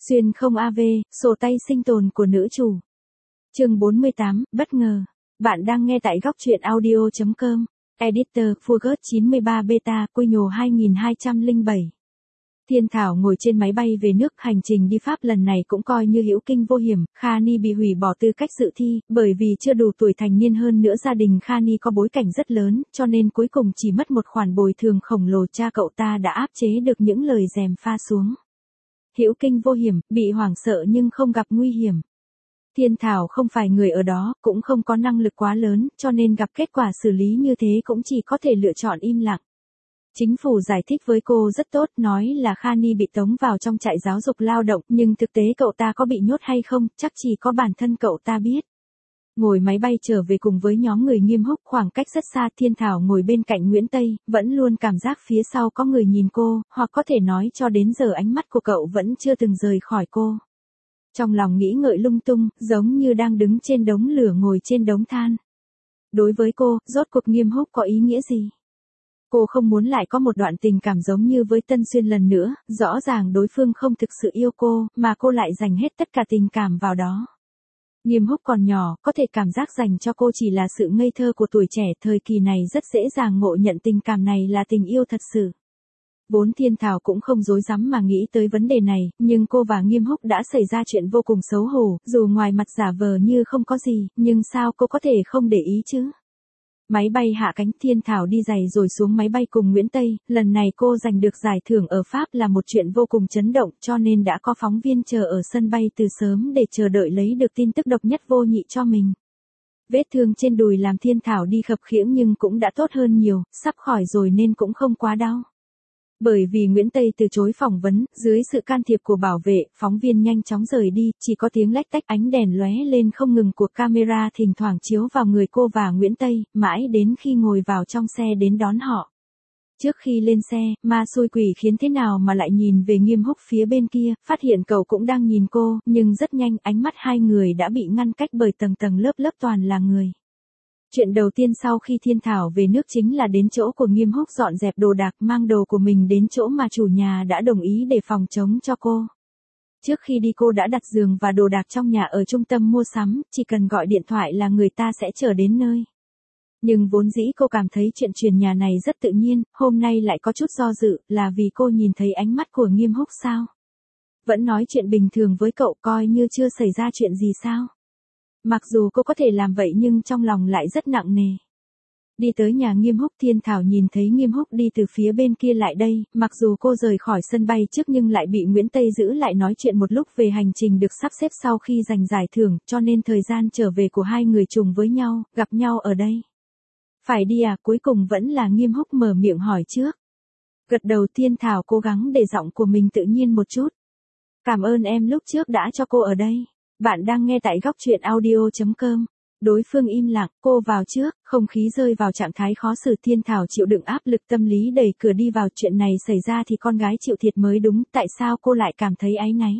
Xuyên không AV, sổ tay sinh tồn của nữ chủ. Chương 48, bất ngờ. Bạn đang nghe tại góc truyện audio.com. Editor, Fugger 93 Beta, Quino 2207. Thiên Thảo ngồi trên máy bay về nước, hành trình đi Pháp lần này cũng coi như hữu kinh vô hiểm. Khani bị hủy bỏ tư cách dự thi, bởi vì chưa đủ tuổi thành niên, hơn nữa gia đình Khani có bối cảnh rất lớn, cho nên cuối cùng chỉ mất một khoản bồi thường khổng lồ, cha cậu ta đã áp chế được những lời gièm pha xuống. Hữu kinh vô hiểm, bị hoảng sợ nhưng không gặp nguy hiểm. Thiên Thảo không phải người ở đó, cũng không có năng lực quá lớn, cho nên gặp kết quả xử lý như thế cũng chỉ có thể lựa chọn im lặng. Chính phủ giải thích với cô rất tốt, nói là Khani bị tống vào trong trại giáo dục lao động, nhưng thực tế cậu ta có bị nhốt hay không, chắc chỉ có bản thân cậu ta biết. Ngồi máy bay trở về cùng với nhóm người Nghiêm Húc, khoảng cách rất xa, Thiên Thảo ngồi bên cạnh Nguyễn Tây, vẫn luôn cảm giác phía sau có người nhìn cô, hoặc có thể nói cho đến giờ ánh mắt của cậu vẫn chưa từng rời khỏi cô. Trong lòng nghĩ ngợi lung tung, giống như đang đứng trên đống lửa ngồi trên đống than. Đối với cô, rốt cuộc Nghiêm Húc có ý nghĩa gì? Cô không muốn lại có một đoạn tình cảm giống như với Tân Xuyên lần nữa, rõ ràng đối phương không thực sự yêu cô, mà cô lại dành hết tất cả tình cảm vào đó. Nghiêm Húc còn nhỏ, có thể cảm giác dành cho cô chỉ là sự ngây thơ của tuổi trẻ, thời kỳ này rất dễ dàng ngộ nhận tình cảm này là tình yêu thật sự. Vốn Thiên Thảo cũng không dối dám mà nghĩ tới vấn đề này, nhưng cô và Nghiêm Húc đã xảy ra chuyện vô cùng xấu hổ, dù ngoài mặt giả vờ như không có gì, nhưng sao cô có thể không để ý chứ? Máy bay hạ cánh, Thiên Thảo đi giày rồi xuống máy bay cùng Nguyễn Tây, lần này cô giành được giải thưởng ở Pháp là một chuyện vô cùng chấn động, cho nên đã có phóng viên chờ ở sân bay từ sớm để chờ đợi lấy được tin tức độc nhất vô nhị cho mình. Vết thương trên đùi làm Thiên Thảo đi khập khiễng nhưng cũng đã tốt hơn nhiều, sắp khỏi rồi nên cũng không quá đau. Bởi vì Nguyễn Tây từ chối phỏng vấn, dưới sự can thiệp của bảo vệ, phóng viên nhanh chóng rời đi, chỉ có tiếng lách tách ánh đèn lóe lên không ngừng của camera thỉnh thoảng chiếu vào người cô và Nguyễn Tây, mãi đến khi ngồi vào trong xe đến đón họ. Trước khi lên xe, ma xui quỷ khiến thế nào mà lại nhìn về Nghiêm Húc phía bên kia, phát hiện cậu cũng đang nhìn cô, nhưng rất nhanh ánh mắt hai người đã bị ngăn cách bởi tầng tầng lớp lớp toàn là người. Chuyện đầu tiên sau khi Thiên Thảo về nước chính là đến chỗ của Nghiêm Húc dọn dẹp đồ đạc, mang đồ của mình đến chỗ mà chủ nhà đã đồng ý để phòng chống cho cô. Trước khi đi cô đã đặt giường và đồ đạc trong nhà ở trung tâm mua sắm, chỉ cần gọi điện thoại là người ta sẽ chở đến nơi. Nhưng vốn dĩ cô cảm thấy chuyện chuyển nhà này rất tự nhiên, hôm nay lại có chút do dự, là vì cô nhìn thấy ánh mắt của Nghiêm Húc sao? Vẫn nói chuyện bình thường với cậu, coi như chưa xảy ra chuyện gì sao? Mặc dù cô có thể làm vậy nhưng trong lòng lại rất nặng nề. Đi tới nhà Nghiêm Húc, Thiên Thảo nhìn thấy Nghiêm Húc đi từ phía bên kia lại đây, mặc dù cô rời khỏi sân bay trước nhưng lại bị Nguyễn Tây giữ lại nói chuyện một lúc về hành trình được sắp xếp sau khi giành giải thưởng, cho nên thời gian trở về của hai người trùng với nhau, gặp nhau ở đây. Phải đi à? Cuối cùng vẫn là Nghiêm Húc mở miệng hỏi trước. Gật đầu, Thiên Thảo cố gắng để giọng của mình tự nhiên một chút. Cảm ơn em lúc trước đã cho cô ở đây. Bạn đang nghe tại góc truyện audio.com. Đối phương im lặng, cô vào trước, không khí rơi vào trạng thái khó xử. Thiên Thảo chịu đựng áp lực tâm lý đẩy cửa đi vào, chuyện này xảy ra thì con gái chịu thiệt mới đúng, tại sao cô lại cảm thấy áy náy?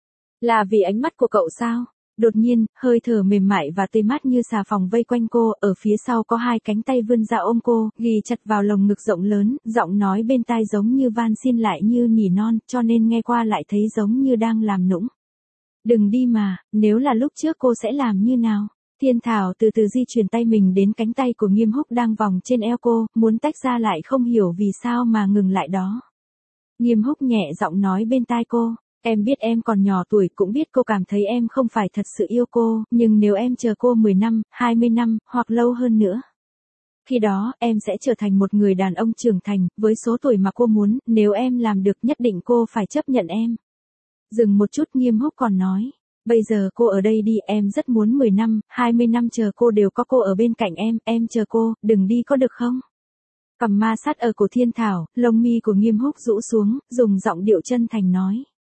Là vì ánh mắt của cậu sao? Đột nhiên, hơi thở mềm mại và tê mát như xà phòng vây quanh cô, ở phía sau có hai cánh tay vươn ra ôm cô, ghì chặt vào lồng ngực rộng lớn, giọng nói bên tai giống như van xin lại như nỉ non, cho nên nghe qua lại thấy giống như đang làm nũng. Đừng đi mà, nếu là lúc trước cô sẽ làm như nào? Thiên Thảo từ từ di chuyển tay mình đến cánh tay của Nghiêm Húc đang vòng trên eo cô, muốn tách ra lại không hiểu vì sao mà ngừng lại đó. Nghiêm Húc nhẹ giọng nói bên tai cô, em biết em còn nhỏ tuổi, cũng biết cô cảm thấy em không phải thật sự yêu cô, nhưng nếu em chờ cô 10 năm, 20 năm, hoặc lâu hơn nữa. Khi đó, em sẽ trở thành một người đàn ông trưởng thành, với số tuổi mà cô muốn, nếu em làm được nhất định cô phải chấp nhận em. Dừng một chút, Nghiêm Húc còn nói, bây giờ cô ở đây đi, em rất muốn 10 năm, 20 năm chờ cô đều có cô ở bên cạnh em chờ cô, đừng đi có được không? Cầm ma sát ở cổ Thiên Thảo, lông mi của Nghiêm Húc rũ xuống, dùng giọng điệu chân thành nói.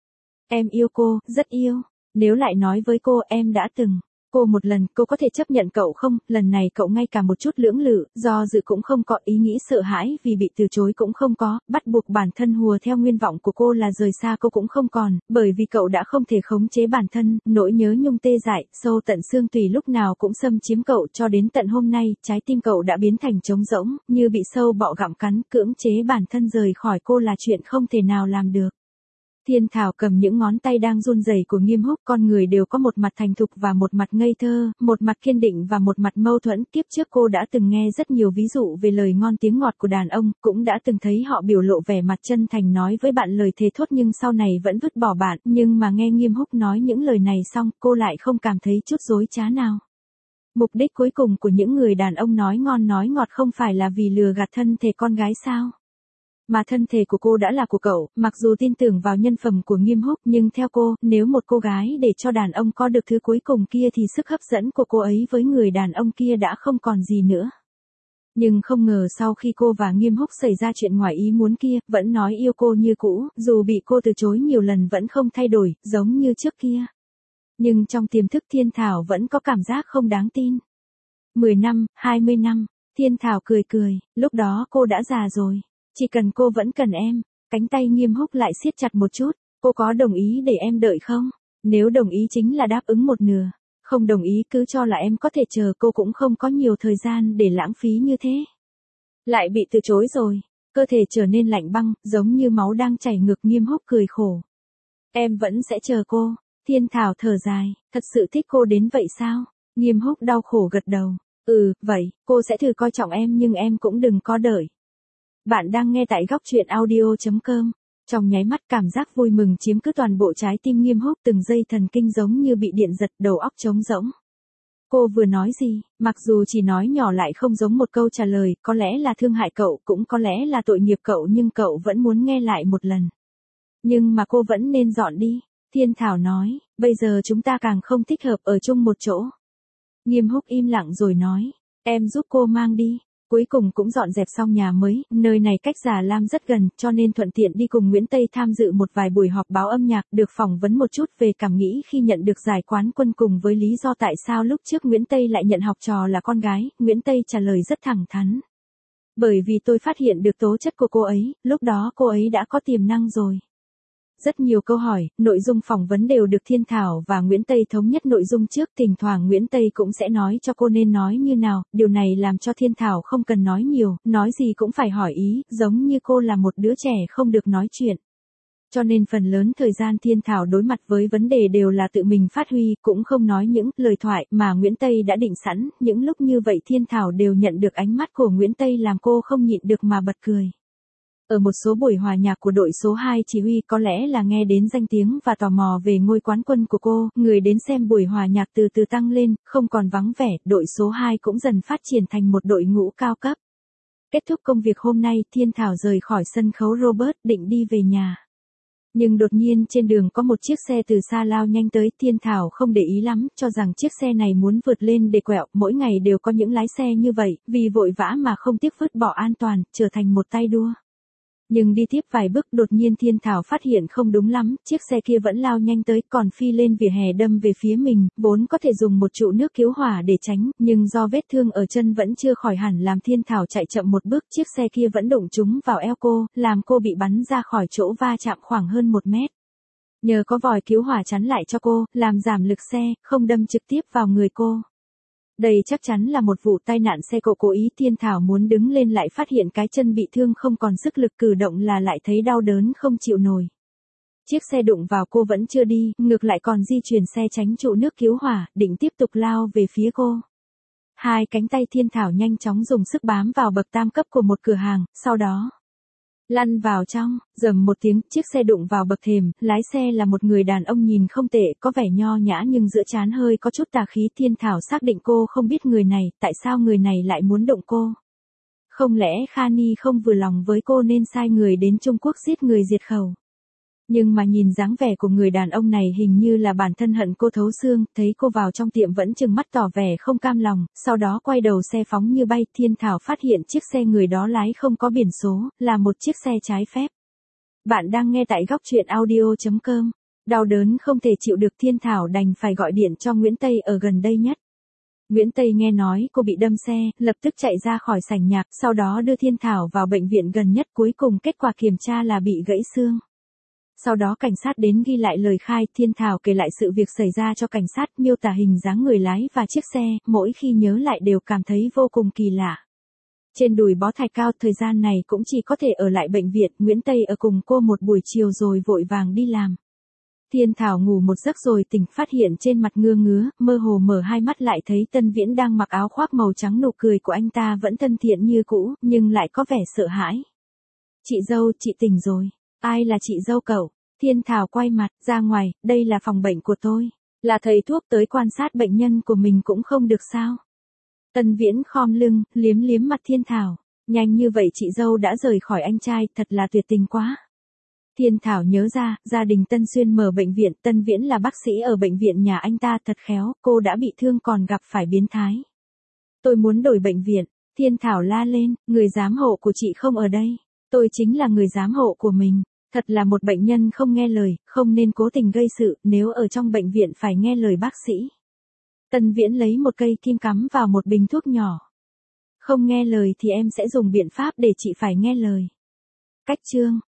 Em yêu cô, rất yêu, nếu lại nói với cô em đã từng. Cô một lần, cô có thể chấp nhận cậu không? Lần này cậu ngay cả một chút lưỡng lự, do dự cũng không có, ý nghĩ sợ hãi vì bị từ chối cũng không có, bắt buộc bản thân hùa theo nguyên vọng của cô là rời xa cô cũng không còn, bởi vì cậu đã không thể khống chế bản thân, nỗi nhớ nhung tê dại, sâu tận xương tùy lúc nào cũng xâm chiếm cậu, cho đến tận hôm nay, trái tim cậu đã biến thành trống rỗng, như bị sâu bọ gặm cắn, cưỡng chế bản thân rời khỏi cô là chuyện không thể nào làm được. Thiên Thảo cầm những ngón tay đang run rẩy của Nghiêm Húc, con người đều có một mặt thành thục và một mặt ngây thơ, một mặt kiên định và một mặt mâu thuẫn. Kiếp trước cô đã từng nghe rất nhiều ví dụ về lời ngon tiếng ngọt của đàn ông, cũng đã từng thấy họ biểu lộ vẻ mặt chân thành nói với bạn lời thề thốt nhưng sau này vẫn vứt bỏ bạn, nhưng mà nghe Nghiêm Húc nói những lời này xong, cô lại không cảm thấy chút dối trá nào. Mục đích cuối cùng của những người đàn ông nói ngon nói ngọt không phải là vì lừa gạt thân thể con gái sao? Mà thân thể của cô đã là của cậu, mặc dù tin tưởng vào nhân phẩm của Nghiêm Húc nhưng theo cô, nếu một cô gái để cho đàn ông có được thứ cuối cùng kia thì sức hấp dẫn của cô ấy với người đàn ông kia đã không còn gì nữa. Nhưng không ngờ sau khi cô và Nghiêm Húc xảy ra chuyện ngoài ý muốn kia, vẫn nói yêu cô như cũ, dù bị cô từ chối nhiều lần vẫn không thay đổi, giống như trước kia. Nhưng trong tiềm thức Thiên Thảo vẫn có cảm giác không đáng tin. 10 năm, 20 năm, Thiên Thảo cười cười, lúc đó cô đã già rồi. Chỉ cần cô vẫn cần em. Cánh tay Nghiêm Húc lại siết chặt một chút. Cô có đồng ý để em đợi không? Nếu đồng ý chính là đáp ứng một nửa. Không đồng ý cứ cho là em có thể chờ, cô cũng không có nhiều thời gian để lãng phí như thế. Lại bị từ chối rồi. Cơ thể trở nên lạnh băng, giống như máu đang chảy ngược. Nghiêm Húc cười khổ. Em vẫn sẽ chờ cô. Thiên Thảo thở dài, thật sự thích cô đến vậy sao? Nghiêm Húc đau khổ gật đầu. Vậy, cô sẽ thử coi trọng em nhưng em cũng đừng có đợi. Bạn đang nghe tại góc truyện audio.com. Trong nháy mắt cảm giác vui mừng chiếm cứ toàn bộ trái tim Nghiêm Húc, từng dây thần kinh giống như bị điện giật, đầu óc trống rỗng. Cô vừa nói gì, mặc dù chỉ nói nhỏ lại không giống một câu trả lời, có lẽ là thương hại cậu, cũng có lẽ là tội nghiệp cậu nhưng cậu vẫn muốn nghe lại một lần. Nhưng mà cô vẫn nên dọn đi. Thiên Thảo nói, bây giờ chúng ta càng không thích hợp ở chung một chỗ. Nghiêm Húc im lặng rồi nói, em giúp cô mang đi. Cuối cùng cũng dọn dẹp xong nhà mới, nơi này cách Già Lam rất gần, cho nên thuận tiện đi cùng Nguyễn Tây tham dự một vài buổi họp báo âm nhạc, được phỏng vấn một chút về cảm nghĩ khi nhận được giải quán quân cùng với lý do tại sao lúc trước Nguyễn Tây lại nhận học trò là con gái. Nguyễn Tây trả lời rất thẳng thắn. Bởi vì tôi phát hiện được tố chất của cô ấy, lúc đó cô ấy đã có tiềm năng rồi. Rất nhiều câu hỏi, nội dung phỏng vấn đều được Thiên Thảo và Nguyễn Tây thống nhất nội dung trước, thỉnh thoảng Nguyễn Tây cũng sẽ nói cho cô nên nói như nào, điều này làm cho Thiên Thảo không cần nói nhiều, nói gì cũng phải hỏi ý, giống như cô là một đứa trẻ không được nói chuyện. Cho nên phần lớn thời gian Thiên Thảo đối mặt với vấn đề đều là tự mình phát huy, cũng không nói những lời thoại mà Nguyễn Tây đã định sẵn, những lúc như vậy Thiên Thảo đều nhận được ánh mắt của Nguyễn Tây làm cô không nhịn được mà bật cười. Ở một số buổi hòa nhạc của đội số 2 chỉ huy có lẽ là nghe đến danh tiếng và tò mò về ngôi quán quân của cô, người đến xem buổi hòa nhạc từ từ tăng lên, không còn vắng vẻ, đội số 2 cũng dần phát triển thành một đội ngũ cao cấp. Kết thúc công việc hôm nay, Thiên Thảo rời khỏi sân khấu Robert định đi về nhà. Nhưng đột nhiên trên đường có một chiếc xe từ xa lao nhanh tới, Thiên Thảo không để ý lắm, cho rằng chiếc xe này muốn vượt lên để quẹo, mỗi ngày đều có những lái xe như vậy, vì vội vã mà không tiếc vứt bỏ an toàn, trở thành một tay đua. Nhưng đi tiếp vài bước đột nhiên Thiên Thảo phát hiện không đúng lắm, chiếc xe kia vẫn lao nhanh tới, còn phi lên vỉa hè đâm về phía mình, vốn có thể dùng một trụ nước cứu hỏa để tránh, nhưng do vết thương ở chân vẫn chưa khỏi hẳn làm Thiên Thảo chạy chậm một bước, chiếc xe kia vẫn đụng trúng vào eo cô, làm cô bị bắn ra khỏi chỗ va chạm khoảng hơn 1 mét. Nhờ có vòi cứu hỏa chắn lại cho cô, làm giảm lực xe, không đâm trực tiếp vào người cô. Đây chắc chắn là một vụ tai nạn xe cộ cố ý. Thiên Thảo muốn đứng lên lại phát hiện cái chân bị thương không còn sức lực cử động là lại thấy đau đớn không chịu nổi. Chiếc xe đụng vào cô vẫn chưa đi, ngược lại còn di chuyển xe tránh trụ nước cứu hỏa, định tiếp tục lao về phía cô. Hai cánh tay Thiên Thảo nhanh chóng dùng sức bám vào bậc tam cấp của một cửa hàng, sau đó lăn vào trong, rầm một tiếng, chiếc xe đụng vào bậc thềm, lái xe là một người đàn ông nhìn không tệ, có vẻ nho nhã nhưng giữa trán hơi có chút tà khí. Thiên Thảo xác định cô không biết người này, tại sao người này lại muốn đụng cô. Không lẽ Khani không vừa lòng với cô nên sai người đến Trung Quốc giết người diệt khẩu. Nhưng mà nhìn dáng vẻ của người đàn ông này hình như là bản thân hận cô thấu xương, thấy cô vào trong tiệm vẫn trừng mắt tỏ vẻ không cam lòng, sau đó quay đầu xe phóng như bay. Thiên Thảo phát hiện chiếc xe người đó lái không có biển số, là một chiếc xe trái phép. Bạn đang nghe tại góc truyện audio.com. Đau đớn không thể chịu được, Thiên Thảo đành phải gọi điện cho Nguyễn Tây ở gần đây nhất. Nguyễn Tây nghe nói cô bị đâm xe, lập tức chạy ra khỏi sảnh nhạc, sau đó đưa Thiên Thảo vào bệnh viện gần nhất, cuối cùng kết quả kiểm tra là bị gãy xương. Sau đó cảnh sát đến ghi lại lời khai, Thiên Thảo kể lại sự việc xảy ra cho cảnh sát, miêu tả hình dáng người lái và chiếc xe, mỗi khi nhớ lại đều cảm thấy vô cùng kỳ lạ. Trên đùi bó thạch cao, thời gian này cũng chỉ có thể ở lại bệnh viện. Nguyễn Tây ở cùng cô một buổi chiều rồi vội vàng đi làm. Thiên Thảo ngủ một giấc rồi tỉnh, phát hiện trên mặt ngứa ngứa, mơ hồ mở hai mắt lại thấy Tân Viễn đang mặc áo khoác màu trắng, nụ cười của anh ta vẫn thân thiện như cũ, nhưng lại có vẻ sợ hãi. Chị dâu, chị tỉnh rồi. Ai là chị dâu cậu? Thiên Thảo quay mặt ra ngoài, đây là phòng bệnh của tôi. Là thầy thuốc tới quan sát bệnh nhân của mình cũng không được sao? Tân Viễn khom lưng, liếm liếm mặt Thiên Thảo. Nhanh như vậy chị dâu đã rời khỏi anh trai, thật là tuyệt tình quá. Thiên Thảo nhớ ra, gia đình Tân Xuyên mở bệnh viện, Tân Viễn là bác sĩ ở bệnh viện nhà anh ta, thật khéo, cô đã bị thương còn gặp phải biến thái. Tôi muốn đổi bệnh viện. Thiên Thảo la lên, người giám hộ của chị không ở đây. Tôi chính là người giám hộ của mình. Thật là một bệnh nhân không nghe lời, không nên cố tình gây sự, nếu ở trong bệnh viện phải nghe lời bác sĩ. Tân Viễn lấy một cây kim cắm vào một bình thuốc nhỏ. Không nghe lời thì em sẽ dùng biện pháp để chị phải nghe lời. Cách chương